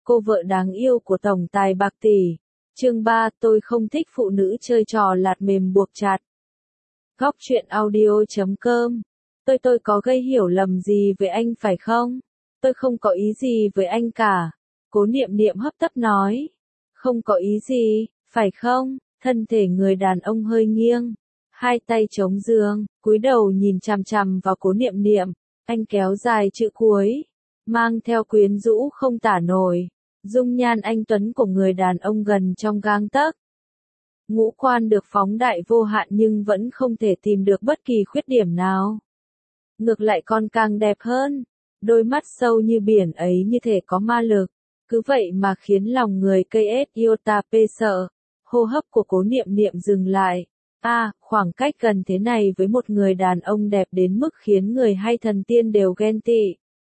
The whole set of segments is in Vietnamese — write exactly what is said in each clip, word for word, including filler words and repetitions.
cô vợ đáng yêu của tổng tài bạc tỷ. Chương ba, tôi không thích phụ nữ chơi trò lạt mềm buộc chặt. Góc truyện audio chấm com. Tôi tôi có gây hiểu lầm gì với anh phải không? Tôi không có ý gì với anh cả. Cố Niệm Niệm hấp tấp nói. Không có ý gì, phải không? Thân thể người đàn ông hơi nghiêng, hai tay chống giường, cúi đầu nhìn chằm chằm vào Cố Niệm Niệm. Anh kéo dài chữ cuối, mang theo quyến rũ không tả nổi. Dung nhan anh tuấn của người đàn ông gần trong gang tấc. Ngũ quan được phóng đại vô hạn nhưng vẫn không thể tìm được bất kỳ khuyết điểm nào. Ngược lại còn càng đẹp hơn. Đôi mắt sâu như biển ấy như thể có ma lực. Cứ vậy mà khiến lòng người cây ết iota pê sợ. Hô hấp của Cố Niệm Niệm dừng lại. A, à, khoảng cách gần thế này với một người đàn ông đẹp đến mức khiến người hay thần tiên đều ghen tị.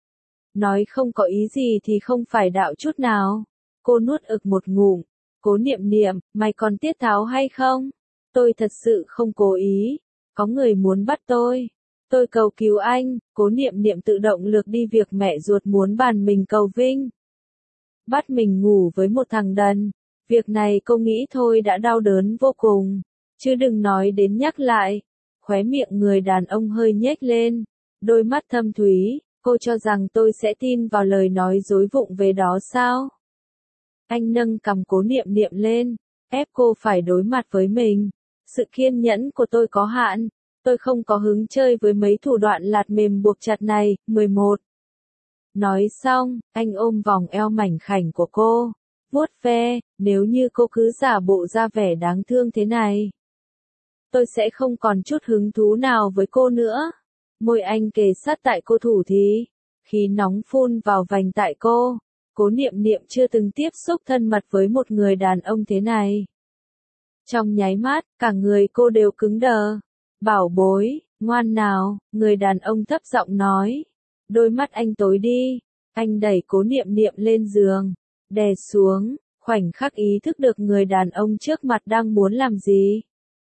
Nói không có ý gì thì không phải đạo chút nào. Cô nuốt ực một ngụm. Cố Niệm Niệm, mày còn tiết tháo hay không? Tôi thật sự không cố ý. Có người muốn bắt tôi. Tôi cầu cứu anh. Cố Niệm Niệm tự động lược đi việc mẹ ruột muốn bàn mình cầu vinh. Bắt mình ngủ với một thằng đần. Việc này cô nghĩ thôi đã đau đớn vô cùng. Chứ đừng nói đến nhắc lại. Khóe miệng người đàn ông hơi nhếch lên. Đôi mắt thâm thúy. Cô cho rằng tôi sẽ tin vào lời nói dối vụng về đó sao? Anh nâng cằm Cố Niệm Niệm lên, ép cô phải đối mặt với mình. Sự kiên nhẫn của tôi có hạn, tôi không có hứng chơi với mấy thủ đoạn lạt mềm buộc chặt này. mười một. Nói xong, anh ôm vòng eo mảnh khảnh của cô, vuốt ve. Nếu như cô cứ giả bộ ra vẻ đáng thương thế này, tôi sẽ không còn chút hứng thú nào với cô nữa. Môi anh kề sát tại cô thủ thí, khí nóng phun vào vành tại cô. Cố Niệm Niệm chưa từng tiếp xúc thân mật với một người đàn ông thế này. Trong nháy mắt, cả người cô đều cứng đờ. Bảo bối, ngoan nào, người đàn ông thấp giọng nói. Đôi mắt anh tối đi, anh đẩy Cố Niệm Niệm lên giường, đè xuống, khoảnh khắc ý thức được người đàn ông trước mặt đang muốn làm gì.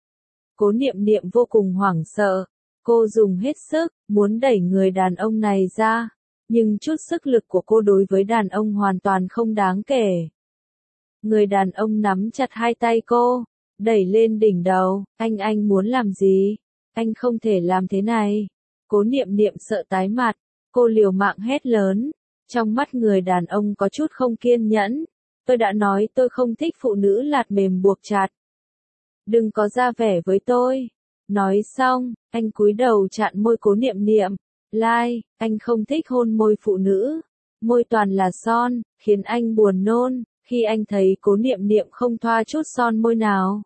Cố Niệm Niệm vô cùng hoảng sợ. Cô dùng hết sức, muốn đẩy người đàn ông này ra. Nhưng chút sức lực của cô đối với đàn ông hoàn toàn không đáng kể. Người đàn ông nắm chặt hai tay cô, đẩy lên đỉnh đầu. Anh anh muốn làm gì? Anh không thể làm thế này. Cố Niệm Niệm sợ tái mặt. Cô liều mạng hét lớn. Trong mắt người đàn ông có chút không kiên nhẫn. Tôi đã nói tôi không thích phụ nữ lạt mềm buộc chặt. Đừng có ra vẻ với tôi. Nói xong, anh cúi đầu chặn môi Cố Niệm Niệm. Lai, anh không thích hôn môi phụ nữ. Môi toàn là son, khiến anh buồn nôn, khi anh thấy Cố Niệm Niệm không thoa chút son môi nào.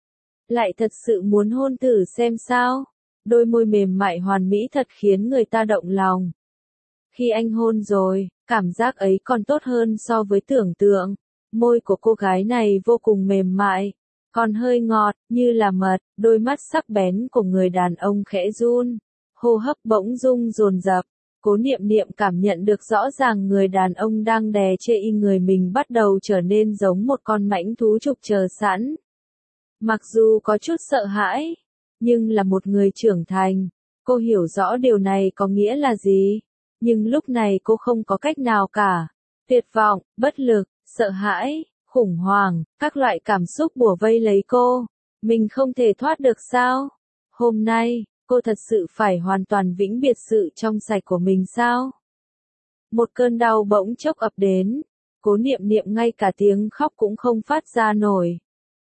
Lại thật sự muốn hôn thử xem sao. Đôi môi mềm mại hoàn mỹ thật khiến người ta động lòng. Khi anh hôn rồi, cảm giác ấy còn tốt hơn so với tưởng tượng. Môi của cô gái này vô cùng mềm mại, còn hơi ngọt, như là mật. Đôi mắt sắc bén của người đàn ông khẽ run. Hô hấp bỗng dưng dồn dập. Cố Niệm Niệm cảm nhận được rõ ràng người đàn ông đang đè chê y người mình bắt đầu trở nên giống một con mãnh thú trục chờ sẵn. Mặc dù có chút sợ hãi, nhưng là một người trưởng thành, cô hiểu rõ điều này có nghĩa là gì. Nhưng lúc này cô không có cách nào cả. Tuyệt vọng, bất lực, sợ hãi, khủng hoảng, các loại cảm xúc bủa vây lấy cô. Mình không thể thoát được sao? Hôm nay, cô thật sự phải hoàn toàn vĩnh biệt sự trong sạch của mình sao? Một cơn đau bỗng chốc ập đến. Cố Niệm Niệm ngay cả tiếng khóc cũng không phát ra nổi.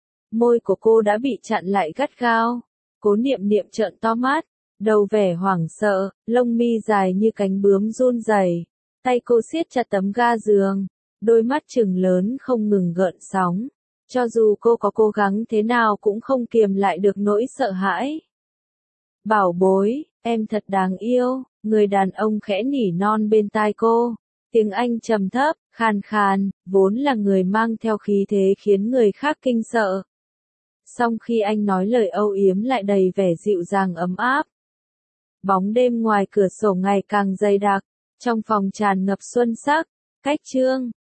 Môi của cô đã bị chặn lại gắt gao. Cố Niệm Niệm trợn to mắt, đầu vẻ hoảng sợ, lông mi dài như cánh bướm run rẩy. Tay cô siết chặt tấm ga giường, đôi mắt trừng lớn không ngừng gợn sóng. Cho dù cô có cố gắng thế nào cũng không kiềm lại được nỗi sợ hãi. Bảo bối, em thật đáng yêu, người đàn ông khẽ nỉ non bên tai cô. Tiếng Anh trầm thấp, khàn khàn, vốn là người mang theo khí thế khiến người khác kinh sợ. Song khi anh nói lời âu yếm lại đầy vẻ dịu dàng ấm áp. Bóng đêm ngoài cửa sổ ngày càng dày đặc, trong phòng tràn ngập xuân sắc. Cách chương